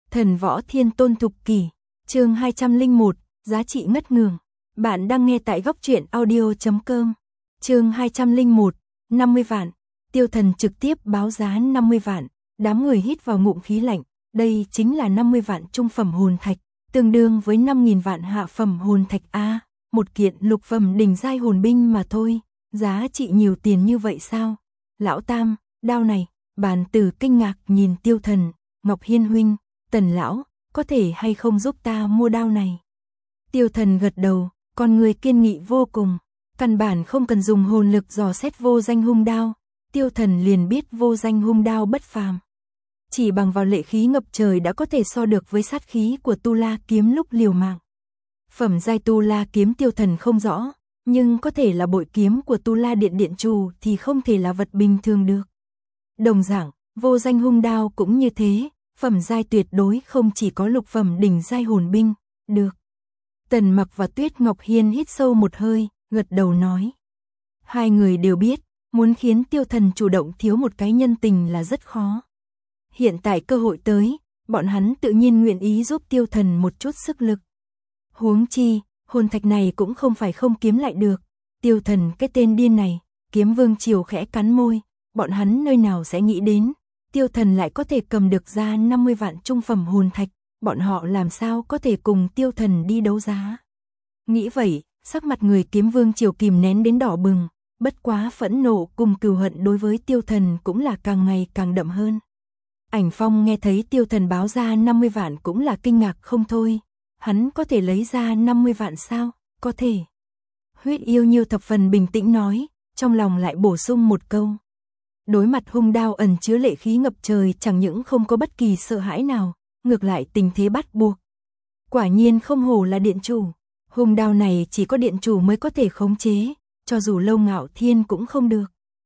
Thần võ thiên tôn thục kỷ, chương 201, giá trị ngất ngường. Bạn đang nghe tại góc truyện audio.com. Chương 201, 50 vạn. Tiêu Thần trực tiếp báo giá 50 vạn, đám người hít vào ngụm khí lạnh, đây chính là 50 vạn trung phẩm hồn thạch, tương đương với 5.000 vạn hạ phẩm hồn thạch a, một kiện lục phẩm đỉnh giai hồn binh mà thôi, giá trị nhiều tiền như vậy sao? Lão Tam, đao này, Bàn Tử kinh ngạc nhìn Tiêu Thần, Ngọc Hiên huynh, Tần lão, có thể hay không giúp ta mua đao này? Tiêu Thần gật đầu, con người kiên nghị vô cùng, căn bản không cần dùng hồn lực dò xét vô danh hung đao, Tiêu Thần liền biết vô danh hung đao bất phàm. Chỉ bằng vào lệ khí ngập trời đã có thể so được với sát khí của Tu La kiếm lúc liều mạng. Phẩm giai Tu La kiếm Tiêu Thần không rõ, nhưng có thể là bội kiếm của Tu La điện điện chủ thì không thể là vật bình thường được. Đồng dạng, vô danh hung đao cũng như thế, phẩm giai tuyệt đối không chỉ có lục phẩm đỉnh giai hồn binh, được. Tần Mặc và Tuyết Ngọc Hiên hít sâu một hơi, gật đầu nói. Hai người đều biết, muốn khiến Tiêu Thần chủ động thiếu một cái nhân tình là rất khó. Hiện tại cơ hội tới, bọn hắn tự nhiên nguyện ý giúp Tiêu Thần một chút sức lực. Huống chi, hồn thạch này cũng không phải không kiếm lại được. Tiêu Thần cái tên điên này, Kiếm Vương Triều khẽ cắn môi, bọn hắn nơi nào sẽ nghĩ đến, Tiêu Thần lại có thể cầm được ra 50 vạn trung phẩm hồn thạch, bọn họ làm sao có thể cùng Tiêu Thần đi đấu giá. Nghĩ vậy, sắc mặt người Kiếm Vương Triều kìm nén đến đỏ bừng, bất quá phẫn nộ cùng cừu hận đối với Tiêu Thần cũng là càng ngày càng đậm hơn. Ảnh Phong nghe thấy Tiêu Thần báo ra 50 vạn cũng là kinh ngạc không thôi, hắn có thể lấy ra 50 vạn sao? Có thể. Huyết Yêu Nhiêu thập phần bình tĩnh nói, trong lòng lại bổ sung một câu. Đối mặt hung đao ẩn chứa lệ khí ngập trời chẳng những không có bất kỳ sợ hãi nào, ngược lại tình thế bắt buộc. Quả nhiên không hổ là điện chủ, hung đao này chỉ có điện chủ mới có thể khống chế, cho dù Lâu Ngạo Thiên cũng không được.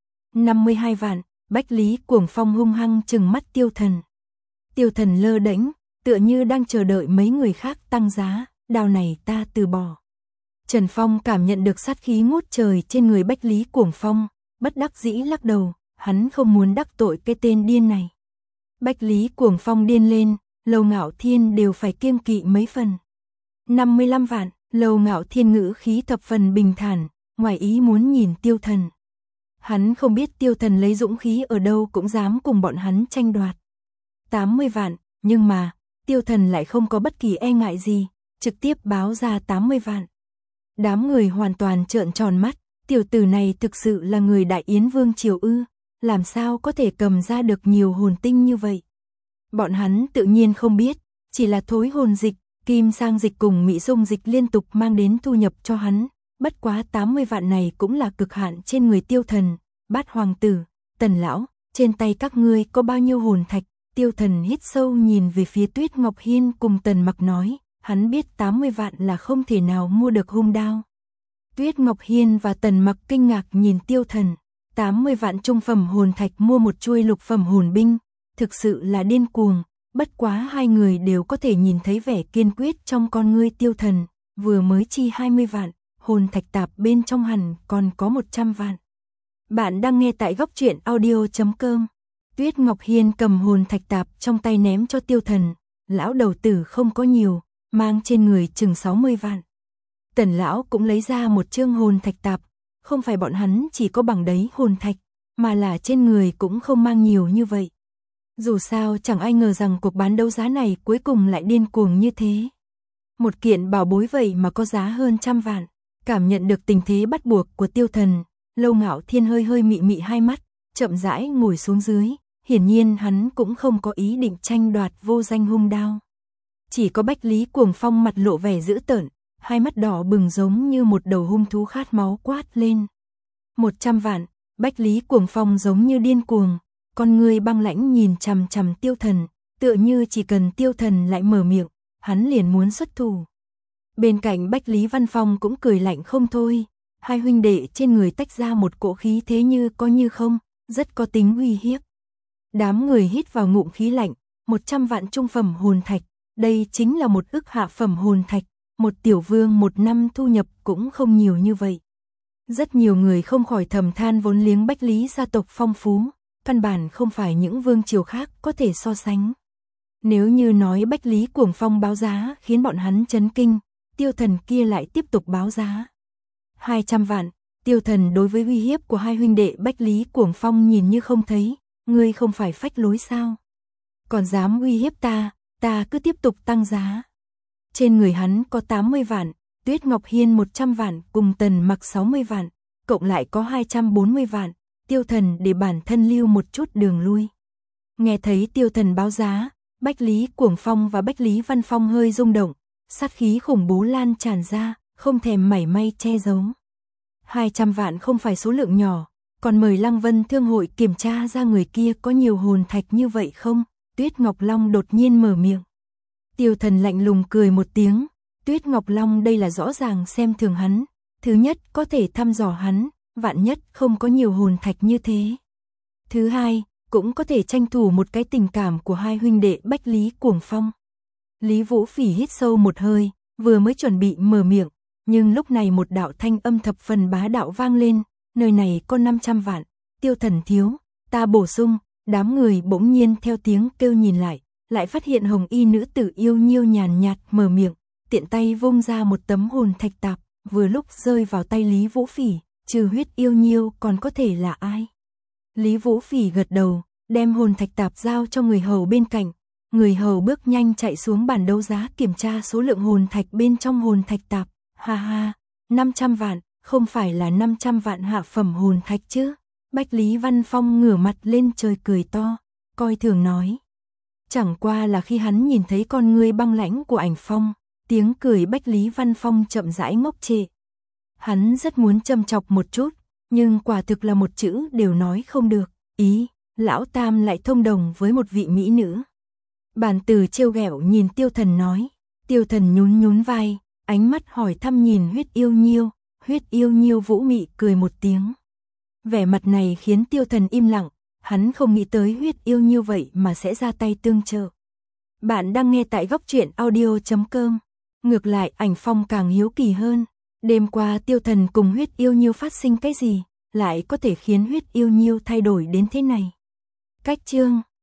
52 vạn, Bách Lý Cuồng Phong hung hăng trừng mắt Tiêu Thần. Tiêu Thần lơ đễnh, tựa như đang chờ đợi mấy người khác tăng giá, đao này ta từ bỏ. Trần Phong cảm nhận được sát khí ngút trời trên người Bách Lý Cuồng Phong, bất đắc dĩ lắc đầu, hắn không muốn đắc tội cái tên điên này. Bách Lý Cuồng Phong điên lên, Lâu Ngạo Thiên đều phải kiêng kỵ mấy phần. 55 vạn, Lâu Ngạo Thiên ngữ khí thập phần bình thản, ngoài ý muốn nhìn Tiêu Thần. Hắn không biết Tiêu Thần lấy dũng khí ở đâu cũng dám cùng bọn hắn tranh đoạt. 80 vạn, nhưng mà, Tiêu Thần lại không có bất kỳ e ngại gì, trực tiếp báo ra 80 vạn. Đám người hoàn toàn trợn tròn mắt, tiểu tử này thực sự là người Đại Yến Vương Triều ư, làm sao có thể cầm ra được nhiều hồn tinh như vậy. Bọn hắn tự nhiên không biết, chỉ là thối hồn dịch, kim sang dịch cùng mỹ dung dịch liên tục mang đến thu nhập cho hắn, bất quá 80 vạn này cũng là cực hạn trên người Tiêu Thần. Bát hoàng tử, Tần lão, trên tay các ngươi có bao nhiêu hồn thạch? Tiêu Thần hít sâu nhìn về phía Tuyết Ngọc Hiên cùng Tần Mặc nói, hắn biết 80 vạn là không thể nào mua được hung đao. Tuyết Ngọc Hiên và Tần Mặc kinh ngạc nhìn Tiêu Thần, 80 vạn trung phẩm hồn thạch mua một chuôi lục phẩm hồn binh, thực sự là điên cuồng, bất quá hai người đều có thể nhìn thấy vẻ kiên quyết trong con ngươi Tiêu Thần, vừa mới chi 20 vạn, hồn thạch tạp bên trong hẳn còn có 100 vạn. Bạn đang nghe tại góc truyện audio.com. Tuyết Ngọc Hiên cầm hồn thạch tạp trong tay ném cho Tiêu Thần, lão đầu tử không có nhiều, mang trên người chừng 60 vạn. Tần lão cũng lấy ra một chương hồn thạch tạp, không phải bọn hắn chỉ có bằng đấy hồn thạch, mà là trên người cũng không mang nhiều như vậy. Dù sao chẳng ai ngờ rằng cuộc bán đấu giá này cuối cùng lại điên cuồng như thế. Một kiện bảo bối vậy mà có giá hơn 100 vạn, cảm nhận được tình thế bắt buộc của Tiêu Thần. Lâu Ngạo Thiên hơi hơi mị mị hai mắt, chậm rãi ngồi xuống dưới, hiển nhiên hắn cũng không có ý định tranh đoạt vô danh hung đao. Chỉ có Bách Lý Cuồng Phong mặt lộ vẻ dữ tợn, hai mắt đỏ bừng giống như một đầu hung thú khát máu quát lên. 100 vạn, Bách Lý Cuồng Phong giống như điên cuồng, con người băng lãnh nhìn chằm chằm Tiêu Thần, tựa như chỉ cần Tiêu Thần lại mở miệng, hắn liền muốn xuất thủ. Bên cạnh Bách Lý Văn Phong cũng cười lạnh không thôi. Hai huynh đệ trên người tách ra một cỗ khí thế như có như không, rất có tính uy hiếp. Đám người hít vào ngụm khí lạnh, 100 vạn trung phẩm hồn thạch, đây chính là một ức hạ phẩm hồn thạch, một tiểu vương một năm thu nhập cũng không nhiều như vậy. Rất nhiều người không khỏi thầm than vốn liếng Bách Lý gia tộc phong phú, căn bản không phải những vương triều khác có thể so sánh. Nếu như nói Bách Lý Cuồng Phong báo giá khiến bọn hắn chấn kinh, Tiêu Thần kia lại tiếp tục báo giá. 200 vạn, Tiêu Thần đối với uy hiếp của hai huynh đệ Bách Lý Cuồng Phong nhìn như không thấy, ngươi không phải phách lối sao? Còn dám uy hiếp ta cứ tiếp tục tăng giá. Trên người hắn có 80 vạn, Tuyết Ngọc Hiên 100 vạn cùng Tần Mặc 60 vạn, cộng lại có 240 vạn, Tiêu Thần để bản thân lưu một chút đường lui. Nghe thấy Tiêu Thần báo giá, Bách Lý Cuồng Phong và Bách Lý Văn Phong hơi rung động, sát khí khủng bố lan tràn ra, không thèm mảy may che giấu. 200 vạn không phải số lượng nhỏ, còn mời Lăng Vân Thương hội kiểm tra ra người kia có nhiều hồn thạch như vậy không? Tuyết Ngọc Long đột nhiên mở miệng. Tiêu Thần lạnh lùng cười một tiếng, Tuyết Ngọc Long đây là rõ ràng xem thường hắn, thứ nhất có thể thăm dò hắn, vạn nhất không có nhiều hồn thạch như thế. Thứ hai, cũng có thể tranh thủ một cái tình cảm của hai huynh đệ Bách Lý Cuồng Phong. Lý Vũ Phỉ hít sâu một hơi, vừa mới chuẩn bị mở miệng, nhưng lúc này một đạo thanh âm thập phần bá đạo vang lên, nơi này có 500 vạn, Tiêu Thần thiếu, ta bổ sung. Đám người bỗng nhiên theo tiếng kêu nhìn lại phát hiện hồng y nữ tử Yêu Nhiêu nhàn nhạt mở miệng, tiện tay vung ra một tấm hồn thạch tạp, vừa lúc rơi vào tay Lý Vũ Phỉ, trừ Huyết Yêu Nhiêu còn có thể là ai? Lý Vũ Phỉ gật đầu, đem hồn thạch tạp giao cho người hầu bên cạnh, người hầu bước nhanh chạy xuống bàn đấu giá kiểm tra số lượng hồn thạch bên trong hồn thạch tạp, ha ha, 500 vạn, không phải là 500 vạn hạ phẩm hồn thạch chứ? Bách Lý Văn Phong ngửa mặt lên trời cười to, coi thường nói. Chẳng qua là khi hắn nhìn thấy con ngươi băng lãnh của Ảnh Phong, tiếng cười Bách Lý Văn Phong chậm rãi ngốc trệ. Hắn rất muốn châm chọc một chút, nhưng quả thực là một chữ đều nói không được. Ý, lão tam lại thông đồng với một vị mỹ nữ. Bản Tử trêu ghẹo nhìn Tiêu Thần nói. Tiêu Thần nhún nhún vai, ánh mắt hỏi thăm nhìn Huyết Yêu Nhiêu. Huyết Yêu Nhiêu vũ mị cười một tiếng. Vẻ mặt này khiến Tiêu Thần im lặng, hắn không nghĩ tới Huyết Yêu Nhiêu vậy mà sẽ ra tay tương trợ. Bạn đang nghe tại góc truyện audio.com. Ngược lại Ảnh Phong càng hiếu kỳ hơn. Đêm qua Tiêu Thần cùng Huyết Yêu Nhiêu phát sinh cái gì, lại có thể khiến Huyết Yêu Nhiêu thay đổi đến thế này. Cách chương